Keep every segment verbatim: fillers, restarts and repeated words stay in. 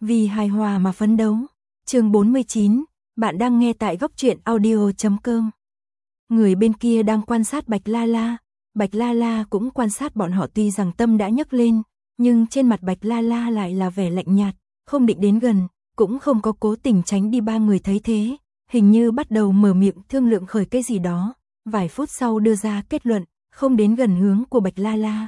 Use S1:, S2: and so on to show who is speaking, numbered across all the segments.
S1: Vì hài hòa mà phấn đấu. Chương bốn mươi chín, bạn đang nghe tại góc truyện audio chấm com. Người bên kia đang quan sát Bạch La La, Bạch La La cũng quan sát bọn họ, tuy rằng tâm đã nhấc lên, nhưng trên mặt Bạch La La lại là vẻ lạnh nhạt, không định đến gần, cũng không có cố tình tránh đi. Ba người thấy thế, hình như bắt đầu mở miệng thương lượng khởi cái gì đó, vài phút sau đưa ra kết luận, không đến gần hướng của Bạch La La,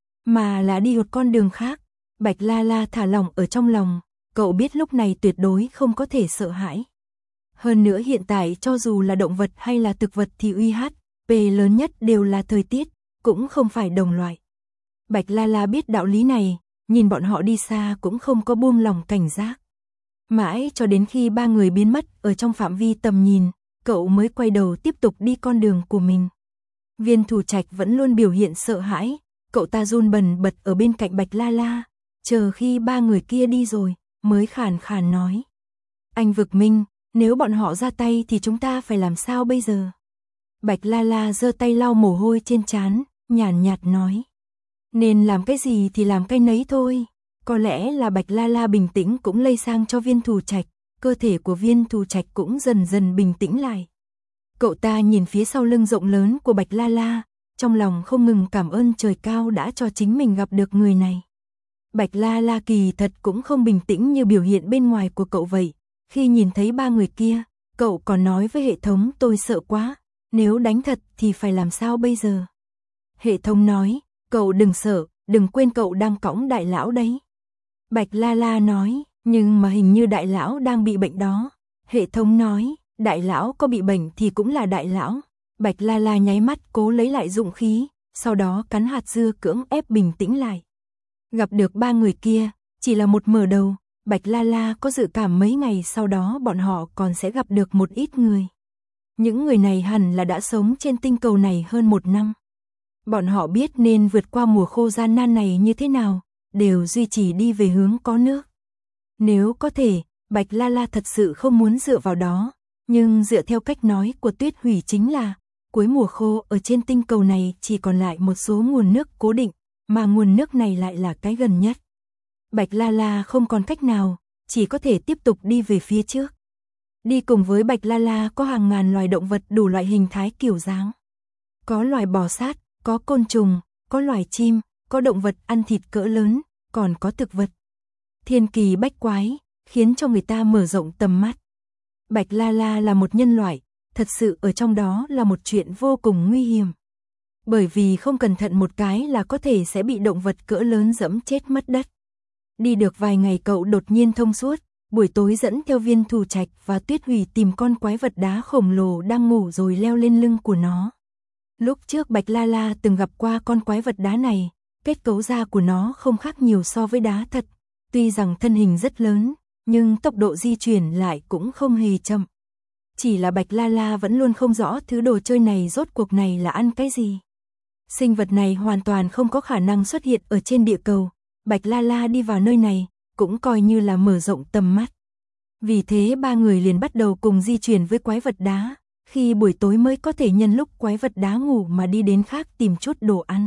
S1: mà là đi một con đường khác. Bạch La La thả lỏng ở trong lòng, cậu biết lúc này tuyệt đối không có thể sợ hãi. Hơn nữa hiện tại cho dù là động vật hay là thực vật thì u hát pê lớn nhất đều là thời tiết, cũng không phải đồng loại. Bạch La La biết đạo lý này, nhìn bọn họ đi xa cũng không có buông lòng cảnh giác. Mãi cho đến khi ba người biến mất ở trong phạm vi tầm nhìn, cậu mới quay đầu tiếp tục đi con đường của mình. Viên Thủ Trạch vẫn luôn biểu hiện sợ hãi, cậu ta run bần bật ở bên cạnh Bạch La La, chờ khi ba người kia đi rồi, mới khàn khàn nói. Anh Vực Minh, nếu bọn họ ra tay thì chúng ta phải làm sao bây giờ? Bạch La La giơ tay lau mồ hôi trên trán, nhàn nhạt nói. Nên làm cái gì thì làm cái nấy thôi. Có lẽ là Bạch La La bình tĩnh cũng lây sang cho Viên Thủ Trạch, cơ thể của Viên Thủ Trạch cũng dần dần bình tĩnh lại. Cậu ta nhìn phía sau lưng rộng lớn của Bạch La La, trong lòng không ngừng cảm ơn trời cao đã cho chính mình gặp được người này. Bạch La La kỳ thật cũng không bình tĩnh như biểu hiện bên ngoài của cậu vậy. Khi nhìn thấy ba người kia, cậu còn nói với hệ thống tôi sợ quá, nếu đánh thật thì phải làm sao bây giờ? Hệ thống nói, cậu đừng sợ, đừng quên cậu đang cõng đại lão đấy. Bạch La La nói, nhưng mà hình như đại lão đang bị bệnh đó. Hệ thống nói, đại lão có bị bệnh thì cũng là đại lão. Bạch La La nháy mắt cố lấy lại dũng khí, sau đó cắn hạt dưa cưỡng ép bình tĩnh lại. Gặp được ba người kia, chỉ là một mở đầu, Bạch La La có dự cảm mấy ngày sau đó bọn họ còn sẽ gặp được một ít người. Những người này hẳn là đã sống trên tinh cầu này hơn một năm. Bọn họ biết nên vượt qua mùa khô gian nan này như thế nào, đều duy trì đi về hướng có nước. Nếu có thể, Bạch La La thật sự không muốn dựa vào đó, nhưng dựa theo cách nói của Tuyết Hủy chính là, cuối mùa khô ở trên tinh cầu này chỉ còn lại một số nguồn nước cố định, mà nguồn nước này lại là cái gần nhất. Bạch La La không còn cách nào, chỉ có thể tiếp tục đi về phía trước. Đi cùng với Bạch La La có hàng ngàn loài động vật đủ loại hình thái kiểu dáng. Có loài bò sát, có côn trùng, có loài chim, có động vật ăn thịt cỡ lớn, còn có thực vật. Thiên kỳ bách quái, khiến cho người ta mở rộng tầm mắt. Bạch La La là một nhân loại, thật sự ở trong đó là một chuyện vô cùng nguy hiểm. Bởi vì không cẩn thận một cái là có thể sẽ bị động vật cỡ lớn dẫm chết mất đất. Đi được vài ngày cậu đột nhiên thông suốt, buổi tối dẫn theo Viên Thủ Trạch và Tuyết Hủy tìm con quái vật đá khổng lồ đang ngủ rồi leo lên lưng của nó. Lúc trước Bạch La La từng gặp qua con quái vật đá này, kết cấu da của nó không khác nhiều so với đá thật, tuy rằng thân hình rất lớn, nhưng tốc độ di chuyển lại cũng không hề chậm. Chỉ là Bạch La La vẫn luôn không rõ thứ đồ chơi này rốt cuộc này là ăn cái gì. Sinh vật này hoàn toàn không có khả năng xuất hiện ở trên địa cầu. Bạch La La đi vào nơi này, cũng coi như là mở rộng tầm mắt. Vì thế ba người liền bắt đầu cùng di chuyển với quái vật đá, khi buổi tối mới có thể nhân lúc quái vật đá ngủ mà đi đến khác tìm chút đồ ăn.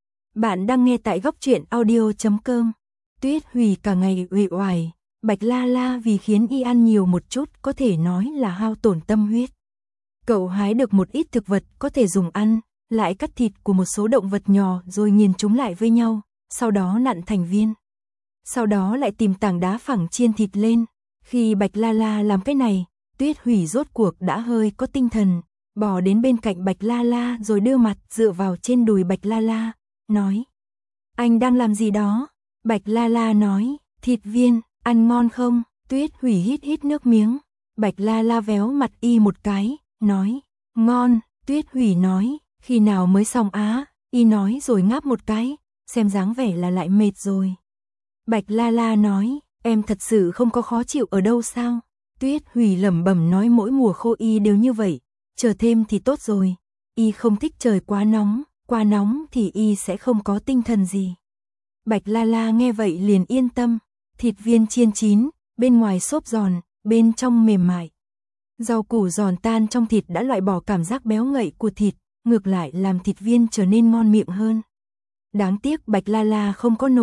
S1: Bạn đang nghe tại góc truyện audio chấm com. Tuyết Hủy cả ngày uể oải, Bạch La La vì khiến y ăn nhiều một chút có thể nói là hao tổn tâm huyết. Cậu hái được một ít thực vật có thể dùng ăn, lại cắt thịt của một số động vật nhỏ rồi nghiền chúng lại với nhau, sau đó nặn thành viên. Sau đó lại tìm tảng đá phẳng chiên thịt lên. Khi Bạch La La làm cái này, Tuyết Hủy rốt cuộc đã hơi có tinh thần, bò đến bên cạnh Bạch La La rồi đưa mặt dựa vào trên đùi Bạch La La, nói. Anh đang làm gì đó? Bạch La La nói, thịt viên, ăn ngon không? Tuyết Hủy hít hít nước miếng. Bạch La La véo mặt y một cái, nói, ngon. Tuyết Hủy nói, khi nào mới xong á? Y nói rồi ngáp một cái, xem dáng vẻ là lại mệt rồi. Bạch La La nói, em thật sự không có khó chịu ở đâu sao? Tuyết Hủy lẩm bẩm nói mỗi mùa khô y đều như vậy, chờ thêm thì tốt rồi. Y không thích trời quá nóng, quá nóng thì y sẽ không có tinh thần gì. Bạch La La nghe vậy liền yên tâm, thịt viên chiên chín, bên ngoài xốp giòn, bên trong mềm mại. Rau củ giòn tan trong thịt đã loại bỏ cảm giác béo ngậy của thịt, ngược lại làm thịt viên trở nên ngon miệng hơn. Đáng tiếc Bạch La La không có nồi,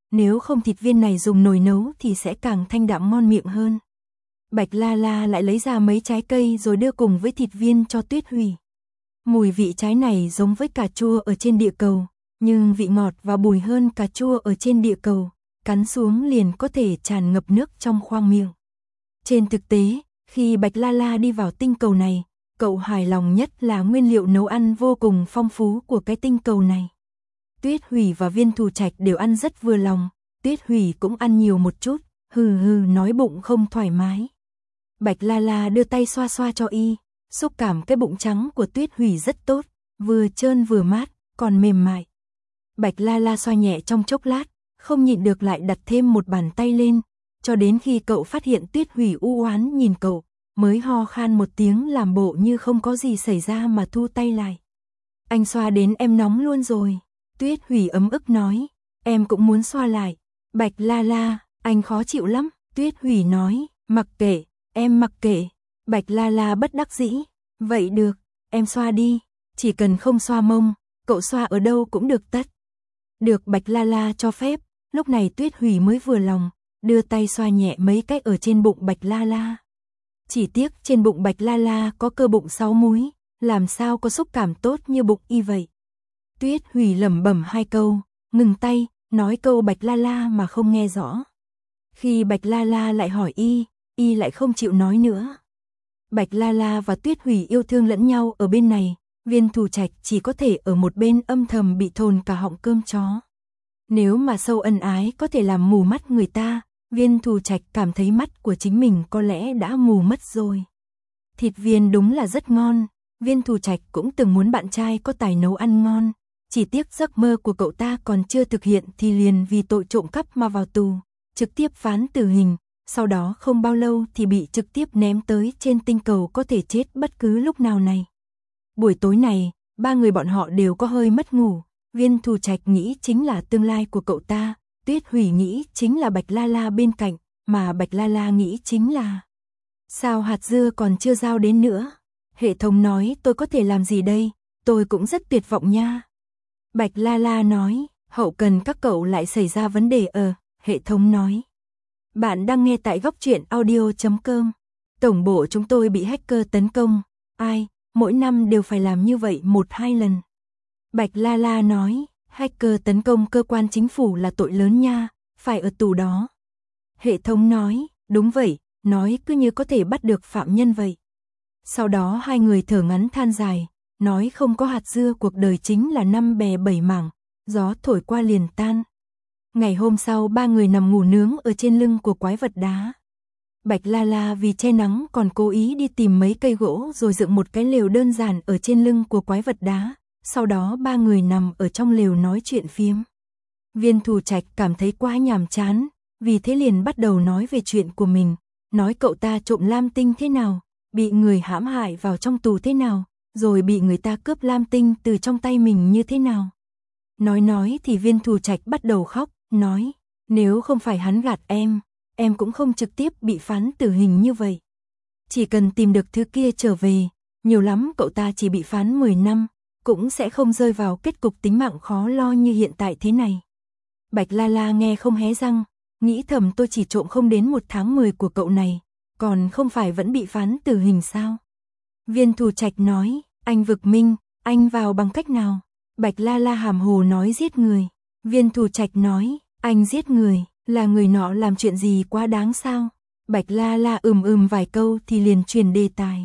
S1: nếu không thịt viên này dùng nồi nấu thì sẽ càng thanh đạm ngon miệng hơn. Bạch La La lại lấy ra mấy trái cây rồi đưa cùng với thịt viên cho Tuyết Hủy. Mùi vị trái này giống với cà chua ở trên địa cầu, nhưng vị ngọt và bùi hơn cà chua ở trên địa cầu, cắn xuống liền có thể tràn ngập nước trong khoang miệng. Trên thực tế, khi Bạch La La đi vào tinh cầu này, cậu hài lòng nhất là nguyên liệu nấu ăn vô cùng phong phú của cái tinh cầu này. Tuyết Hủy và Viên Thù Trạch đều ăn rất vừa lòng, Tuyết Hủy cũng ăn nhiều một chút, hừ hừ nói bụng không thoải mái. Bạch La La đưa tay xoa xoa cho y, xúc cảm cái bụng trắng của Tuyết Hủy rất tốt, vừa trơn vừa mát, còn mềm mại. Bạch La La xoa nhẹ trong chốc lát, không nhịn được lại đặt thêm một bàn tay lên, cho đến khi cậu phát hiện Tuyết Hủy u oán nhìn cậu, mới ho khan một tiếng làm bộ như không có gì xảy ra mà thu tay lại. Anh xoa đến em nóng luôn rồi. Tuyết Hủy ấm ức nói, em cũng muốn xoa lại. Bạch La La, anh khó chịu lắm. Tuyết Hủy nói, mặc kệ, em mặc kệ. Bạch La La bất đắc dĩ, vậy được, em xoa đi, chỉ cần không xoa mông, cậu xoa ở đâu cũng được tất. Được Bạch La La cho phép, lúc này Tuyết Hủy mới vừa lòng, đưa tay xoa nhẹ mấy cái ở trên bụng Bạch La La. Chỉ tiếc trên bụng Bạch La La có cơ bụng sáu múi, làm sao có xúc cảm tốt như bụng y vậy. Tuyết Hủy lẩm bẩm hai câu, ngừng tay, nói câu Bạch La La mà không nghe rõ. Khi Bạch La La lại hỏi y, y lại không chịu nói nữa. Bạch La La và Tuyết Hủy yêu thương lẫn nhau ở bên này, Viên Thù Trạch chỉ có thể ở một bên âm thầm bị thồn cả họng cơm chó. Nếu mà sâu ân ái có thể làm mù mắt người ta, Viên Thù Trạch cảm thấy mắt của chính mình có lẽ đã mù mất rồi. Thịt viên đúng là rất ngon, Viên Thù Trạch cũng từng muốn bạn trai có tài nấu ăn ngon, chỉ tiếc giấc mơ của cậu ta còn chưa thực hiện thì liền vì tội trộm cắp mà vào tù, trực tiếp phán tử hình, sau đó không bao lâu thì bị trực tiếp ném tới trên tinh cầu có thể chết bất cứ lúc nào này. Buổi tối này, ba người bọn họ đều có hơi mất ngủ, Viên Thù Trạch nghĩ chính là tương lai của cậu ta, Tuyết Hủy nghĩ chính là Bạch La La bên cạnh, mà Bạch La La nghĩ chính là sao hạt dưa còn chưa giao đến nữa. Hệ thống nói tôi có thể làm gì đây, tôi cũng rất tuyệt vọng nha. Bạch La La nói, hậu cần các cậu lại xảy ra vấn đề ở, hệ thống nói. Bạn đang nghe tại góc truyện audio chấm com. Tổng bộ chúng tôi bị hacker tấn công, ai, mỗi năm đều phải làm như vậy một hai lần. Bạch La La nói, hacker tấn công cơ quan chính phủ là tội lớn nha, phải ở tù đó. Hệ thống nói, đúng vậy, nói cứ như có thể bắt được phạm nhân vậy. Sau đó hai người thở ngắn than dài, nói không có hạt dưa cuộc đời chính là năm bè bảy mảng, gió thổi qua liền tan. Ngày hôm sau ba người nằm ngủ nướng ở trên lưng của quái vật đá. Bạch La La vì che nắng còn cố ý đi tìm mấy cây gỗ rồi dựng một cái lều đơn giản ở trên lưng của quái vật đá, sau đó ba người nằm ở trong lều nói chuyện phiếm. Viên Thù Trạch cảm thấy quá nhàm chán, vì thế liền bắt đầu nói về chuyện của mình, nói cậu ta trộm lam tinh thế nào, bị người hãm hại vào trong tù thế nào, rồi bị người ta cướp lam tinh từ trong tay mình như thế nào. Nói nói thì Viên Thù Trạch bắt đầu khóc, nói, nếu không phải hắn gạt em, em cũng không trực tiếp bị phán tử hình như vậy. Chỉ cần tìm được thứ kia trở về, nhiều lắm cậu ta chỉ bị phán mười năm, cũng sẽ không rơi vào kết cục tính mạng khó lo như hiện tại thế này. Bạch La La nghe không hé răng, nghĩ thầm tôi chỉ trộm không đến một tháng mười của cậu này, còn không phải vẫn bị phán tử hình sao? Viên Thù Trạch nói, anh vực minh, anh vào bằng cách nào? Bạch La La hàm hồ nói giết người. Viên Thù Trạch nói, anh giết người, là người nọ làm chuyện gì quá đáng sao? Bạch La La ừm ừm vài câu thì liền truyền đề tài.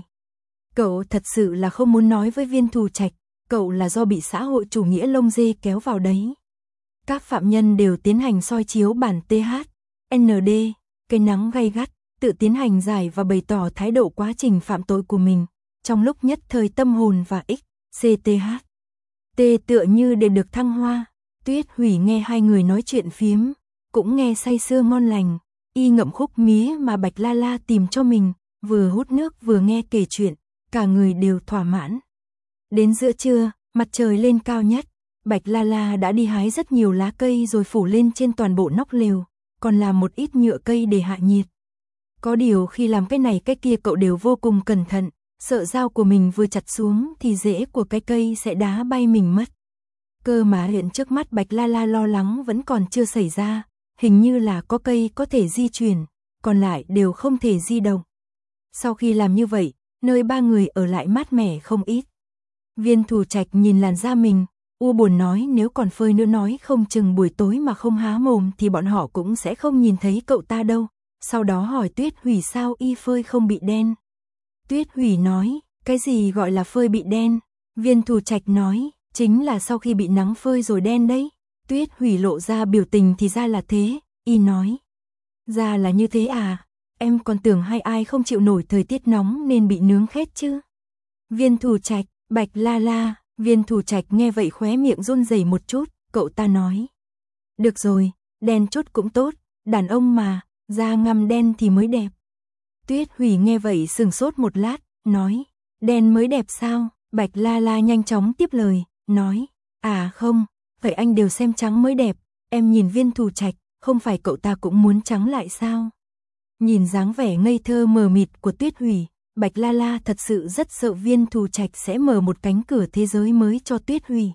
S1: Cậu thật sự là không muốn nói với Viên Thù Trạch, cậu là do bị xã hội chủ nghĩa lông dê kéo vào đấy. Các phạm nhân đều tiến hành soi chiếu bản tê hát, en đê, cái nắng gay gắt, tự tiến hành giải và bày tỏ thái độ quá trình phạm tội của mình, trong lúc nhất thời tâm hồn và X, xê tê hát. T tựa như để được thăng hoa. Tuyết Hủy nghe hai người nói chuyện phiếm, cũng nghe say sưa ngon lành, y ngậm khúc mía mà Bạch La La tìm cho mình, vừa hút nước vừa nghe kể chuyện, cả người đều thỏa mãn. Đến giữa trưa, mặt trời lên cao nhất, Bạch La La đã đi hái rất nhiều lá cây rồi phủ lên trên toàn bộ nóc lều, còn làm một ít nhựa cây để hạ nhiệt. Có điều khi làm cái này cái kia cậu đều vô cùng cẩn thận, sợ dao của mình vừa chặt xuống thì rễ của cái cây sẽ đá bay mình mất. Cơ mà hiện trước mắt Bạch La La lo lắng vẫn còn chưa xảy ra, hình như là có cây có thể di chuyển, còn lại đều không thể di động. Sau khi làm như vậy, nơi ba người ở lại mát mẻ không ít. Viên Thủ Trạch nhìn làn da mình, u buồn nói nếu còn phơi nữa nói không chừng buổi tối mà không há mồm thì bọn họ cũng sẽ không nhìn thấy cậu ta đâu. Sau đó hỏi Tuyết Hủy sao y phơi không bị đen. Tuyết Hủy nói, cái gì gọi là phơi bị đen? Viên Thủ Trạch nói, chính là sau khi bị nắng phơi rồi đen đấy. Tuyết Hủy lộ ra biểu tình thì ra là thế, y nói. Ra là như thế à, em còn tưởng hay ai không chịu nổi thời tiết nóng nên bị nướng khét chứ. Viên Thủ Trạch, Bạch La La, Viên Thủ Trạch nghe vậy khóe miệng run rẩy một chút, cậu ta nói. Được rồi, đen chút cũng tốt, đàn ông mà, da ngăm đen thì mới đẹp. Tuyết Hủy nghe vậy sừng sốt một lát, nói, đen mới đẹp sao? Bạch La La nhanh chóng tiếp lời, nói, à không, vậy anh đều xem trắng mới đẹp, em nhìn Viên Thủ Trạch, không phải cậu ta cũng muốn trắng lại sao? Nhìn dáng vẻ ngây thơ mờ mịt của Tuyết Hủy, Bạch La La thật sự rất sợ Viên Thủ Trạch sẽ mở một cánh cửa thế giới mới cho Tuyết Hủy.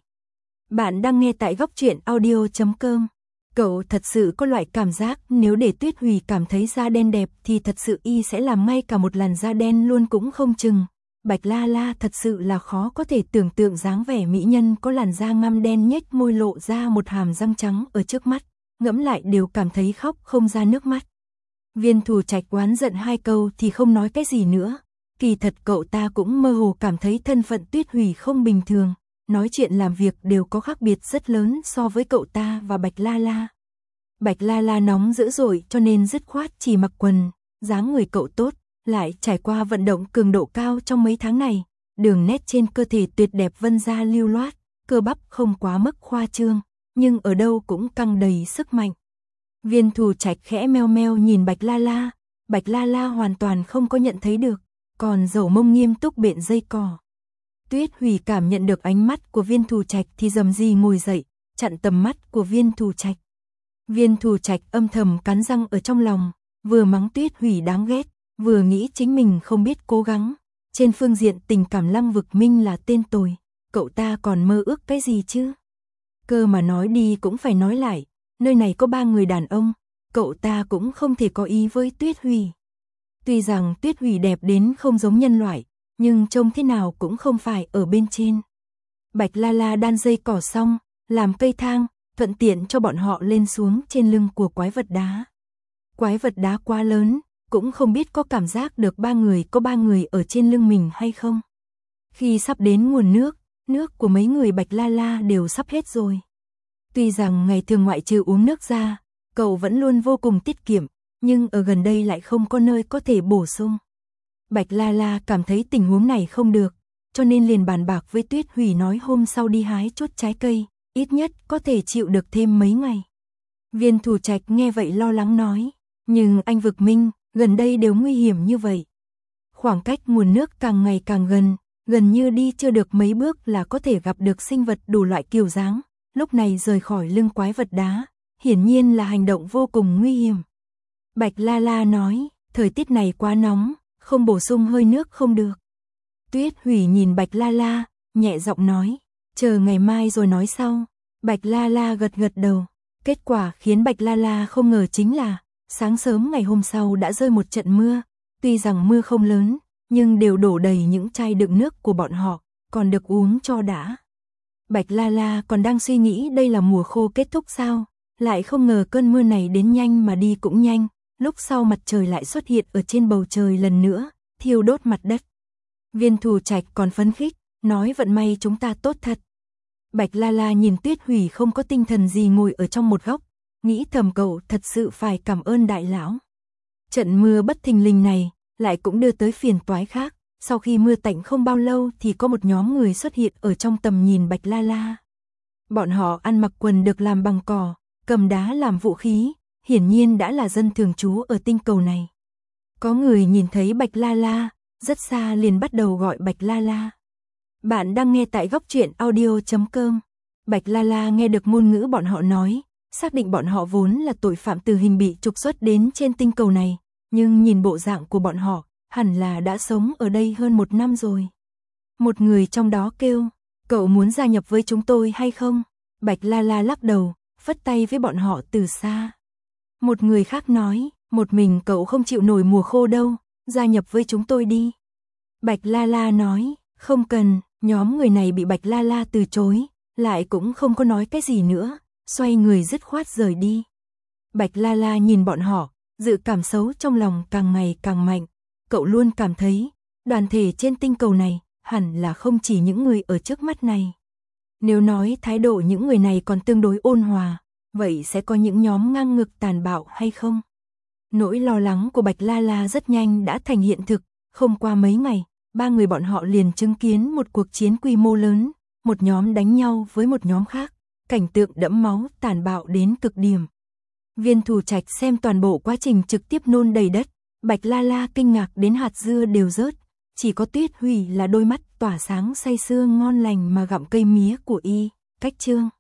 S1: Bạn đang nghe tại góc truyện audio chấm com. Cậu thật sự có loại cảm giác nếu để Tuyết Hủy cảm thấy da đen đẹp thì thật sự y sẽ làm ngay cả một làn da đen luôn cũng không chừng. Bạch La La thật sự là khó có thể tưởng tượng dáng vẻ mỹ nhân có làn da ngăm đen nhếch môi lộ ra một hàm răng trắng ở trước mắt, ngẫm lại đều cảm thấy khóc không ra nước mắt. Viên Thủ Trạch oán giận hai câu thì không nói cái gì nữa. Kỳ thật cậu ta cũng mơ hồ cảm thấy thân phận Tuyết Hủy không bình thường, nói chuyện làm việc đều có khác biệt rất lớn so với cậu ta và Bạch La La. Bạch La La nóng dữ dội cho nên dứt khoát chỉ mặc quần, dáng người cậu tốt, lại trải qua vận động cường độ cao trong mấy tháng này, đường nét trên cơ thể tuyệt đẹp vân da lưu loát, cơ bắp không quá mức khoa trương, nhưng ở đâu cũng căng đầy sức mạnh. Viên Thủ Trạch khẽ meo meo nhìn Bạch La La, Bạch La La hoàn toàn không có nhận thấy được, còn dầu mông nghiêm túc bện dây cỏ. Tuyết Hủy cảm nhận được ánh mắt của Viên Thủ Trạch thì rầm rì ngồi dậy, chặn tầm mắt của Viên Thủ Trạch. Viên Thủ Trạch âm thầm cắn răng ở trong lòng, vừa mắng Tuyết Hủy đáng ghét, vừa nghĩ chính mình không biết cố gắng. Trên phương diện tình cảm Lăng Vực Minh là tên tồi, cậu ta còn mơ ước cái gì chứ? Cơ mà nói đi cũng phải nói lại, nơi này có ba người đàn ông, cậu ta cũng không thể có ý với Tuyết Hủy. Tuy rằng Tuyết Hủy đẹp đến không giống nhân loại, nhưng trông thế nào cũng không phải ở bên trên. Bạch La La đan dây cỏ xong, làm cây thang, thuận tiện cho bọn họ lên xuống trên lưng của quái vật đá. Quái vật đá quá lớn, cũng không biết có cảm giác được ba người có ba người ở trên lưng mình hay không. Khi sắp đến nguồn nước, nước của mấy người Bạch La La đều sắp hết rồi. Tuy rằng ngày thường ngoại trừ uống nước ra, cậu vẫn luôn vô cùng tiết kiệm, nhưng ở gần đây lại không có nơi có thể bổ sung. Bạch La La cảm thấy tình huống này không được, cho nên liền bàn bạc với Tuyết Hủy nói hôm sau đi hái chút trái cây, ít nhất có thể chịu được thêm mấy ngày. Viên Thủ Trạch nghe vậy lo lắng nói, nhưng anh Vực Minh, gần đây đều nguy hiểm như vậy. Khoảng cách nguồn nước càng ngày càng gần, gần như đi chưa được mấy bước là có thể gặp được sinh vật đủ loại kiểu dáng, lúc này rời khỏi lưng quái vật đá, hiển nhiên là hành động vô cùng nguy hiểm. Bạch La La nói, thời tiết này quá nóng, không bổ sung hơi nước không được. Tuyết Hủy nhìn Bạch La La, nhẹ giọng nói, chờ ngày mai rồi nói sau. Bạch La La gật gật đầu, kết quả khiến Bạch La La không ngờ chính là, sáng sớm ngày hôm sau đã rơi một trận mưa, tuy rằng mưa không lớn, nhưng đều đổ đầy những chai đựng nước của bọn họ, còn được uống cho đã. Bạch La La còn đang suy nghĩ đây là mùa khô kết thúc sao, lại không ngờ cơn mưa này đến nhanh mà đi cũng nhanh, lúc sau mặt trời lại xuất hiện ở trên bầu trời lần nữa, thiêu đốt mặt đất. Viên Thủ Trạch còn phấn khích, nói vận may chúng ta tốt thật. Bạch La La nhìn Tuyết Hủy không có tinh thần gì ngồi ở trong một góc, nghĩ thầm cậu thật sự phải cảm ơn đại lão. Trận mưa bất thình lình này, lại cũng đưa tới phiền toái khác, sau khi mưa tạnh không bao lâu thì có một nhóm người xuất hiện ở trong tầm nhìn Bạch La La. Bọn họ ăn mặc quần được làm bằng cỏ, cầm đá làm vũ khí, hiển nhiên đã là dân thường trú ở tinh cầu này. Có người nhìn thấy Bạch La La, rất xa liền bắt đầu gọi Bạch La La. Bạn đang nghe tại góc truyện audio chấm com. Bạch La La nghe được ngôn ngữ bọn họ nói, xác định bọn họ vốn là tội phạm tử hình bị trục xuất đến trên tinh cầu này, nhưng nhìn bộ dạng của bọn họ, hẳn là đã sống ở đây hơn một năm rồi. Một người trong đó kêu, cậu muốn gia nhập với chúng tôi hay không? Bạch La La lắc đầu, phất tay với bọn họ từ xa. Một người khác nói, một mình cậu không chịu nổi mùa khô đâu, gia nhập với chúng tôi đi. Bạch La La nói, không cần, nhóm người này bị Bạch La La từ chối, lại cũng không có nói cái gì nữa, xoay người dứt khoát rời đi. Bạch La La nhìn bọn họ, dự cảm xấu trong lòng càng ngày càng mạnh, cậu luôn cảm thấy, đoàn thể trên tinh cầu này, hẳn là không chỉ những người ở trước mắt này. Nếu nói thái độ những người này còn tương đối ôn hòa, vậy sẽ có những nhóm ngang ngược tàn bạo hay không? Nỗi lo lắng của Bạch La La rất nhanh đã thành hiện thực, không qua mấy ngày, ba người bọn họ liền chứng kiến một cuộc chiến quy mô lớn, một nhóm đánh nhau với một nhóm khác, cảnh tượng đẫm máu tàn bạo đến cực điểm. Viên Thủ Trạch xem toàn bộ quá trình trực tiếp nôn đầy đất, Bạch La La kinh ngạc đến hạt dưa đều rớt, chỉ có Tuyết Hủy là đôi mắt tỏa sáng say sưa ngon lành mà gặm cây mía của y, cách chương.